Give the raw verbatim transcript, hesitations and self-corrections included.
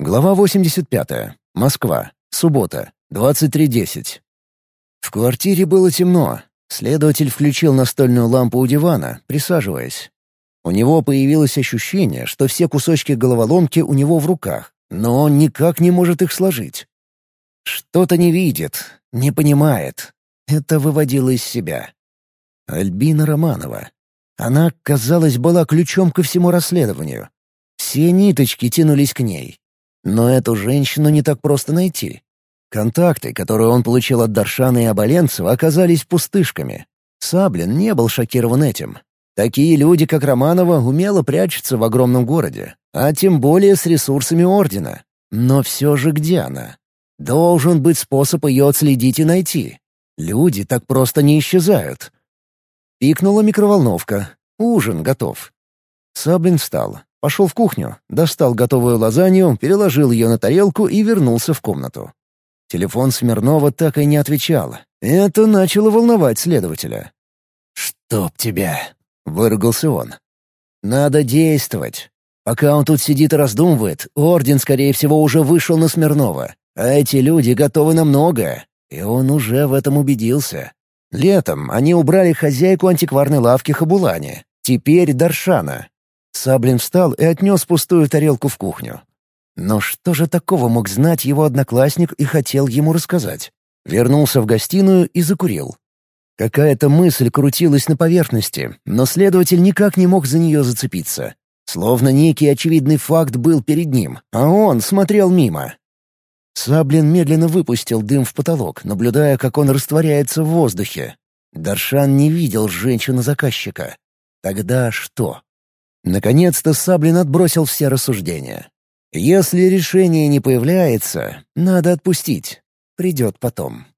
Глава восемьдесят пятая. Москва. Суббота. двадцать три десять. В квартире было темно. Следователь включил настольную лампу у дивана, присаживаясь. У него появилось ощущение, что все кусочки головоломки у него в руках, но он никак не может их сложить. Что-то не видит, не понимает. Это выводило из себя. Альбина Романова. Она, казалось, была ключом ко всему расследованию. Все ниточки тянулись к ней. Но эту женщину не так просто найти. Контакты, которые он получил от Даршана и Оболенцева, оказались пустышками. Саблин не был шокирован этим. Такие люди, как Романова, умело прячутся в огромном городе, а тем более с ресурсами Ордена. Но все же где она? Должен быть способ ее отследить и найти. Люди так просто не исчезают. Пикнула микроволновка. Ужин готов. Саблин встал, пошел в кухню, достал готовую лазанью, переложил ее на тарелку и вернулся в комнату. Телефон Смирнова так и не отвечал. Это начало волновать следователя. «Чтоб тебя!» — выругался он. «Надо действовать. Пока он тут сидит и раздумывает, Орден, скорее всего, уже вышел на Смирнова. А эти люди готовы на многое, и он уже в этом убедился. Летом они убрали хозяйку антикварной лавки Хабулани. Теперь Даршана». Саблин встал и отнес пустую тарелку в кухню. Но что же такого мог знать его одноклассник и хотел ему рассказать? Вернулся в гостиную и закурил. Какая-то мысль крутилась на поверхности, но следователь никак не мог за нее зацепиться. Словно некий очевидный факт был перед ним, а он смотрел мимо. Саблин медленно выпустил дым в потолок, наблюдая, как он растворяется в воздухе. Даршан не видел женщину-заказчика. Тогда что? Наконец-то Саблин отбросил все рассуждения. Если решение не появляется, надо отпустить. Придет потом.